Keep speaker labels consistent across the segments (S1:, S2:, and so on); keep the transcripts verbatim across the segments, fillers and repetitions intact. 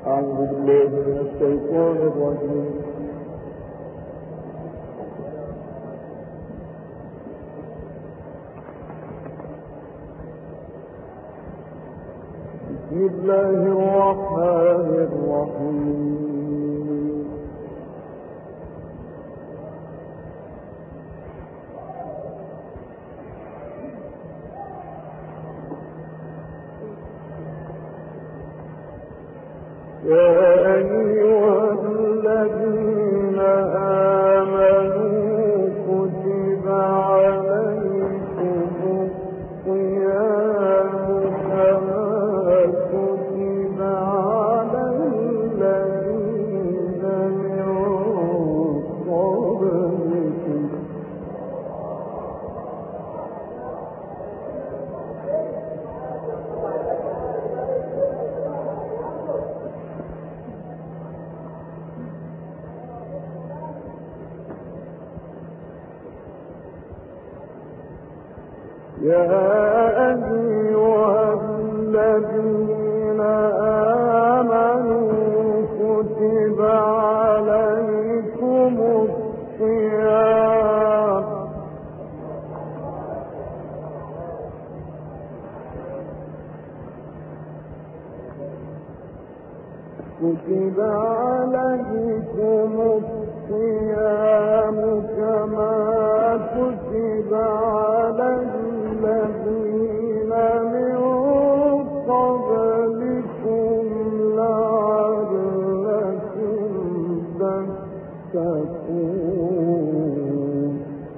S1: أعوذ بالله من الشيطان الرجيم. بسم الله الرحمن الرحيم. يا أيها الذين آمنوا كتب عليكم الصيام كما كتب على الذين من قبلكم يا أيها الذين آمنوا كتب عليكم الصيام كتب عليكم الصيام كما كتب على الذين من قبلكم لعلكم تتقون.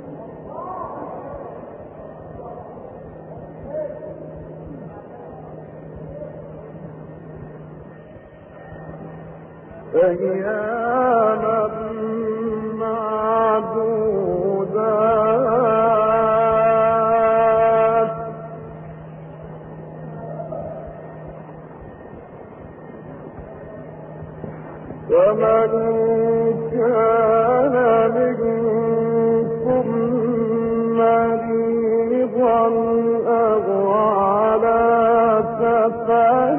S1: أياما معدودات فمن كان منكم مريضا أو على سفر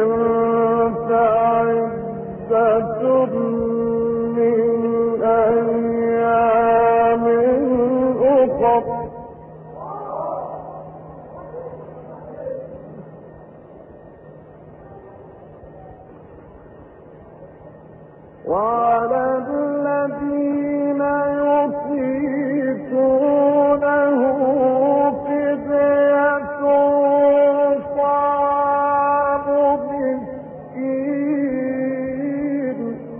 S1: فعدة من أيام أخر وعلى الذين يطيقونه فدية طعام مسكين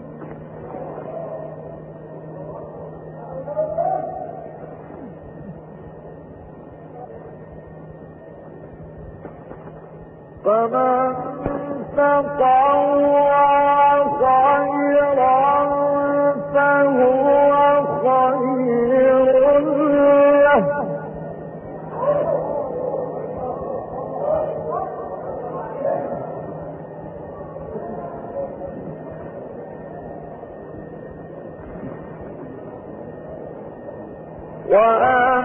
S1: فمن تطوع خيرا فهو خير له وأن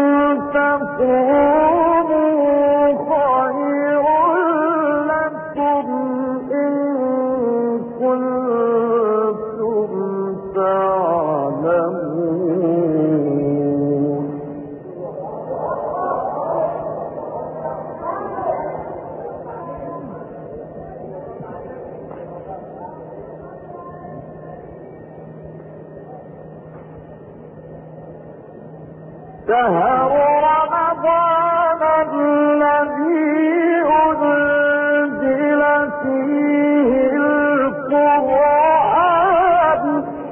S1: تقوموا خير لكم إن كنتم تعلمون. شهر رمضان الذي أنزل فيه القرآن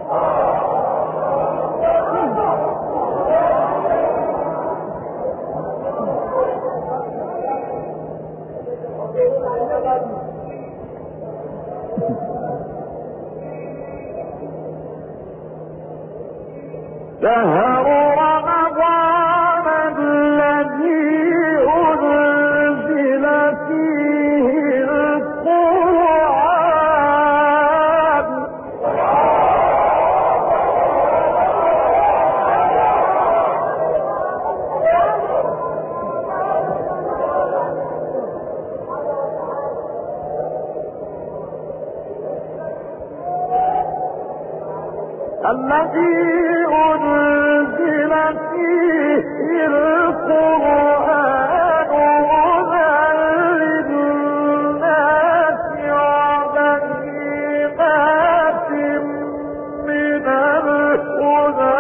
S1: شهر رمضان الذي أنزل فيه القرآن الذي أنزل فيه القرآن هدى للناس وبينات من الهدى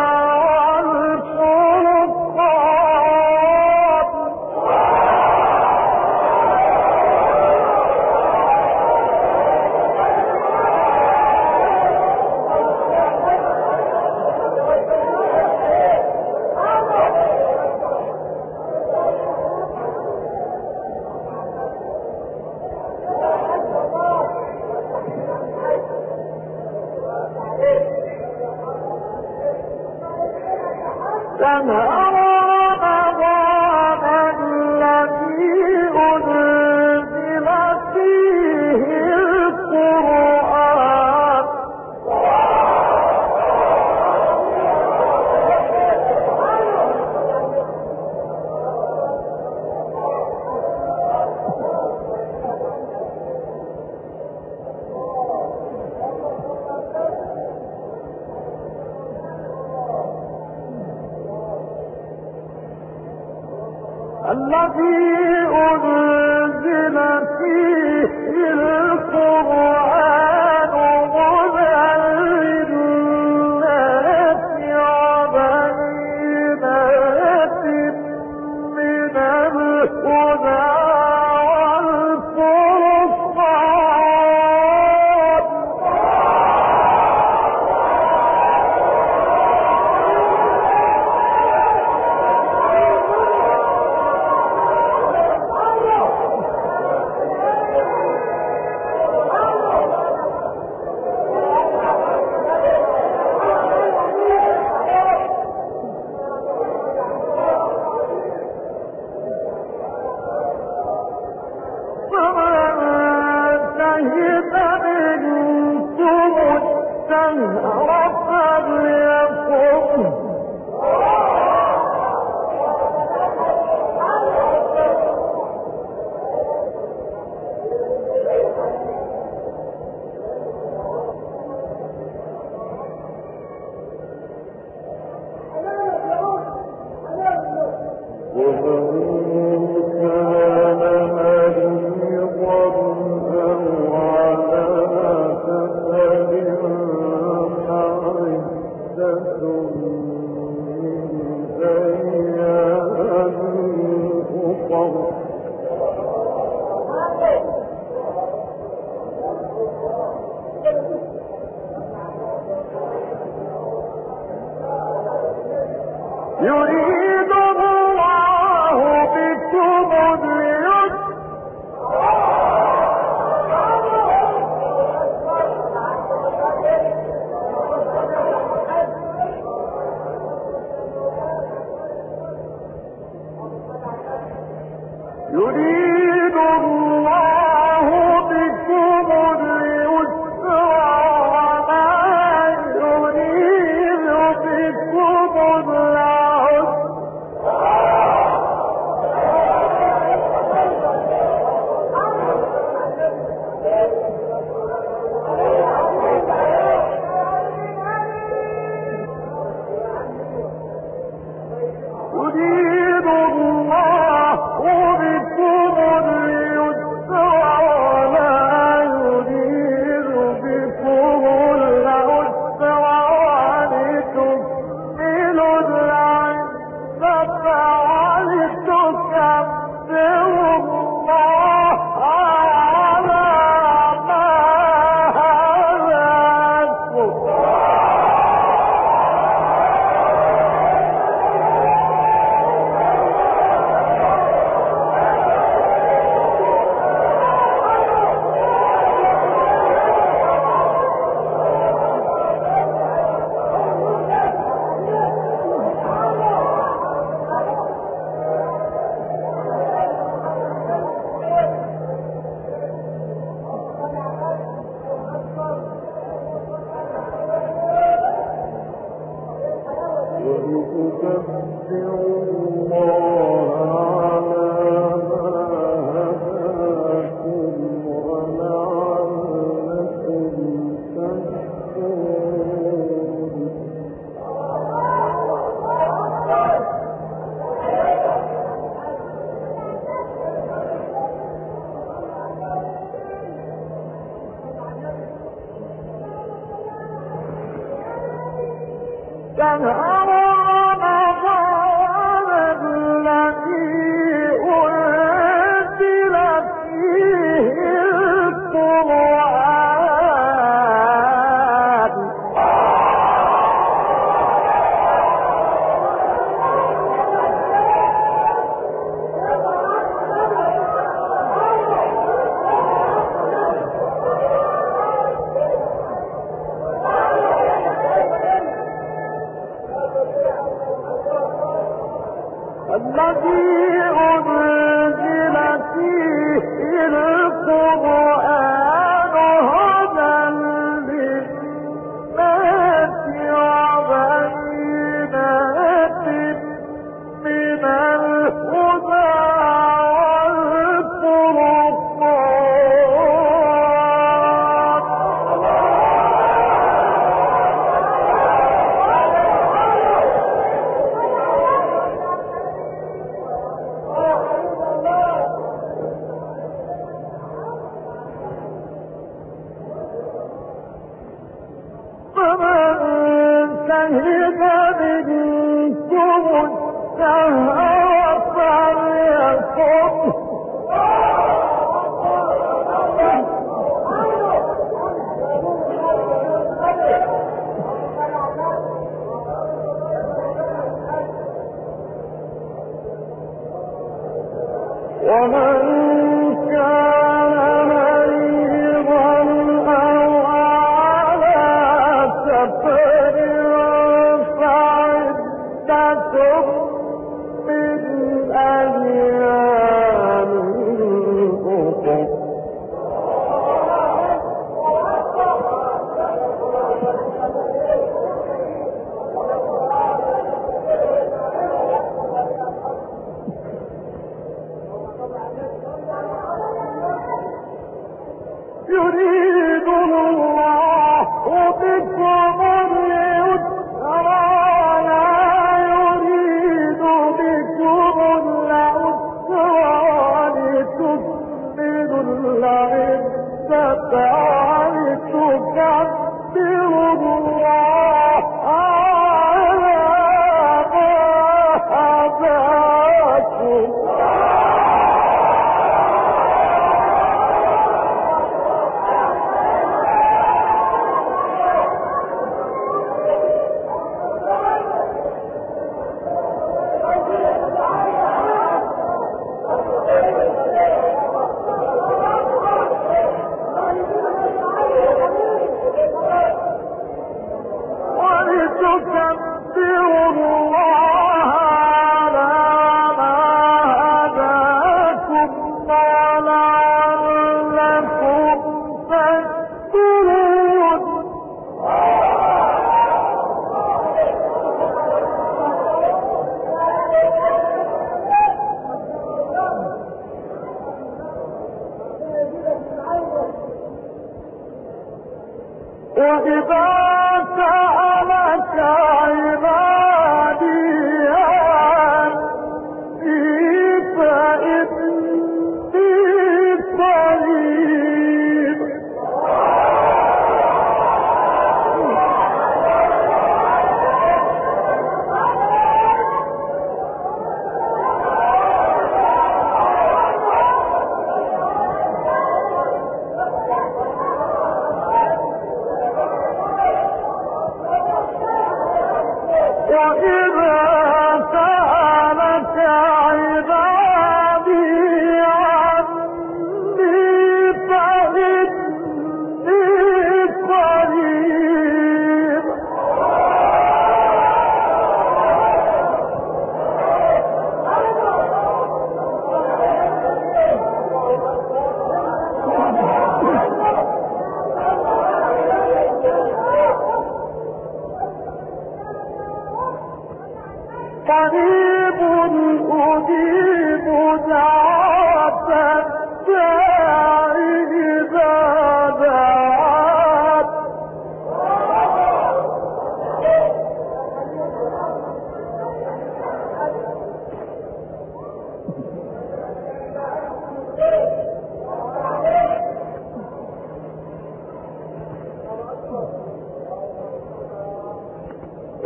S1: الذي أنزل فيه القرآن هدى للناس وبينات من الهدى يريد الله بكم اليسر يريد الله بكم اليسر ولا يريد بكم العسر يريد الله بكم اليسر ولا يريد بكم العسر ولتكملوا العدة ولتكبروا الله على ما هداكم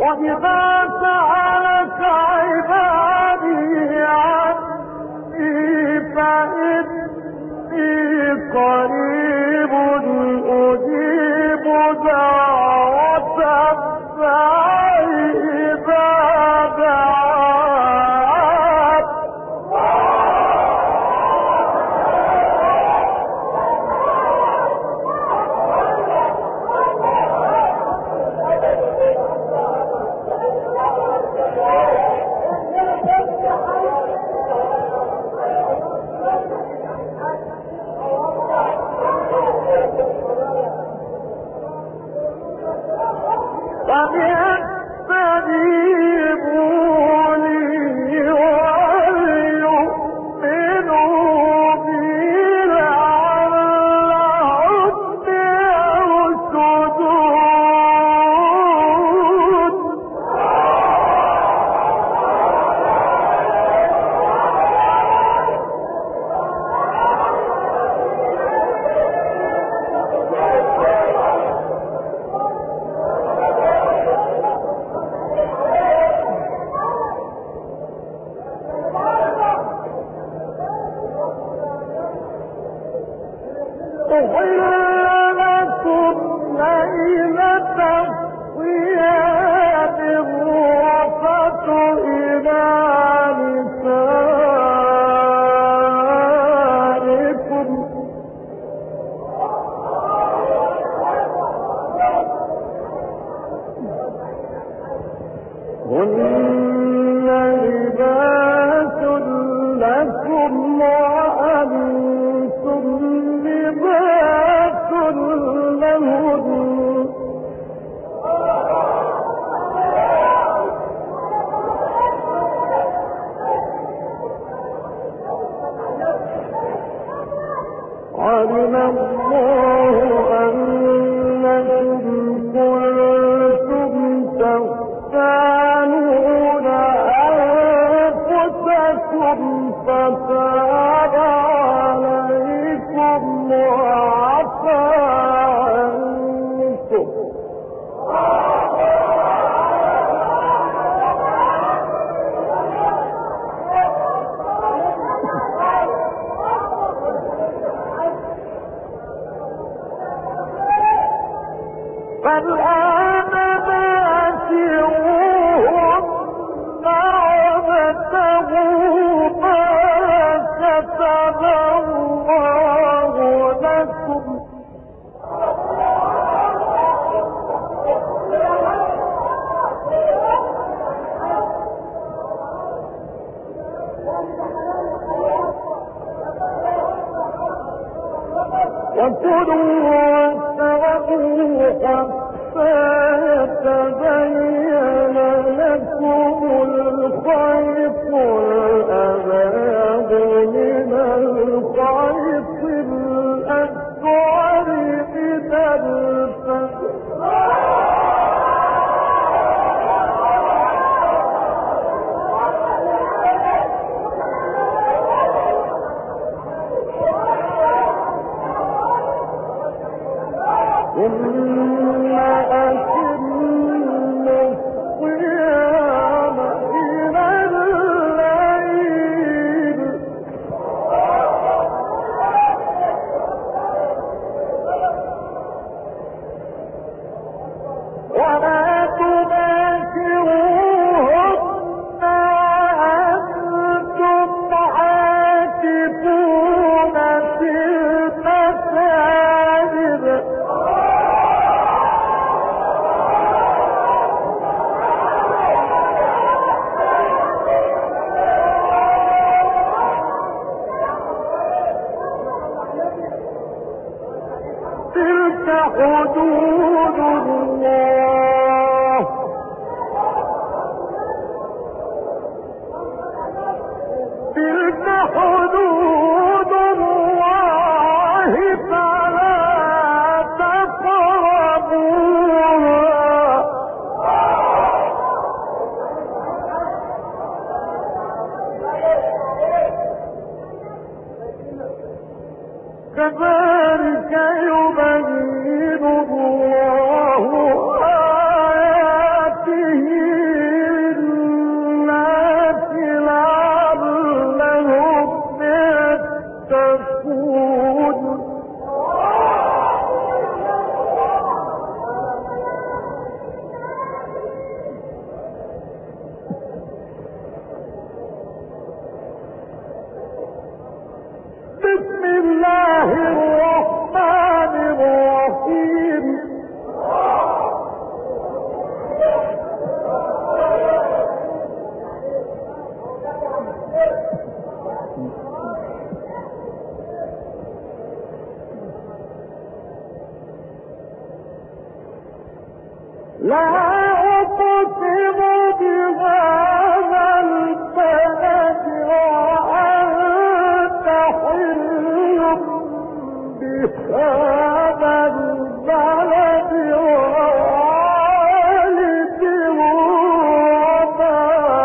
S1: وإذا سألك عبادي عني فإني قريب أجيب دعوة الداعي إذا دعان. فليستجيبوا لي وليؤمنوا بي لعلهم يرشدون. أحل لكم ليلة الصيام الرفث إلى نسائكم هن لباس لكم وأنتم لباس لهن. علم الله أنكم كنتم تختانون أنفسكم فتاب عليكم وعفى عنكم. فالآن باشروهن وابتغوا ما كتب الله لكم وكلوا واشربوا حتى يتبين لكم الخيط الأبيض من الخيط الأسود من الفجر. ثم أتموا الصيام إلى الليل ولا تباشروهن وأنتم عاكفون في المساجد. تلك حدود الله تلك حدود الله فلا تقربوها. كذلك يبين الله لا أقسم بهذا البلد وأنت حل بهذا البلد ووالد وما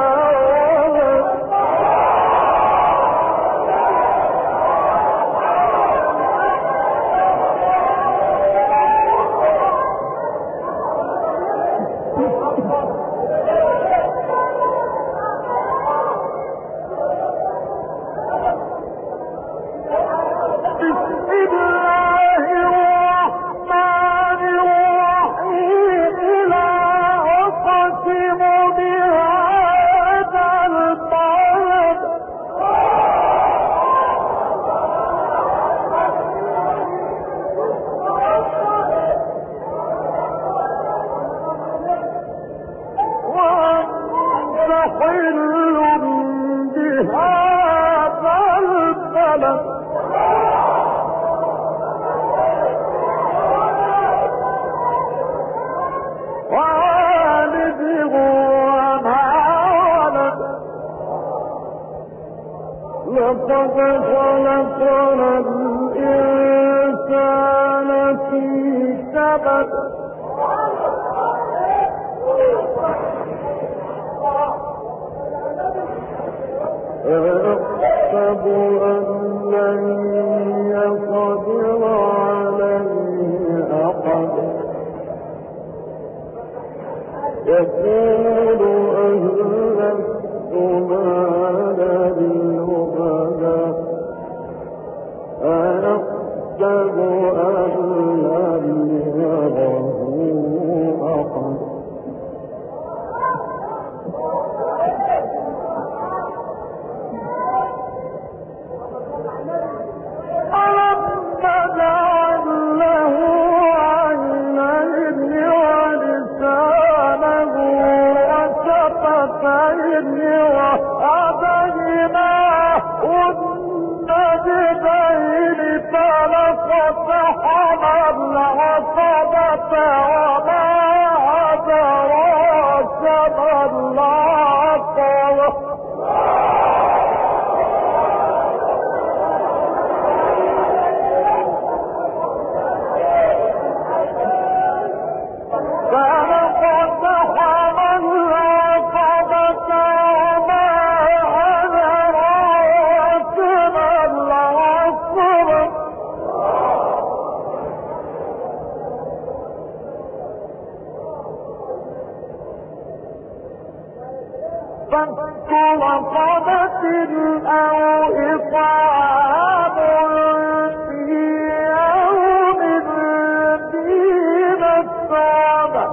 S1: لقد خلقنا الإنسان في كبد أيحسب أن لن يقدر عليه أحد يقول أهلكت مالا لبدا أيحسب أن لن يره أحد رقبة أو إطعام في يوم ذي مسغبة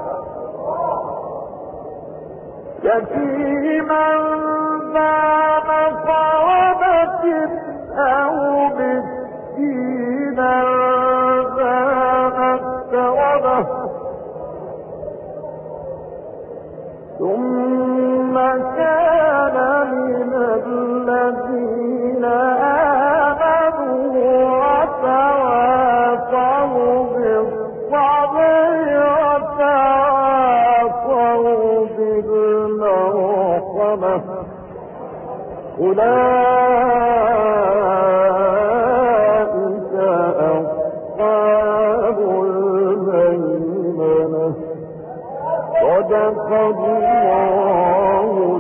S1: يتيما ذا مقربة أو مسكينا ذا مسغبة ثم كان من الذين آمنوا وتواصوا بالصبر وتواصوا بالمرحمة أولئك أصحاب الميمنة صدق الله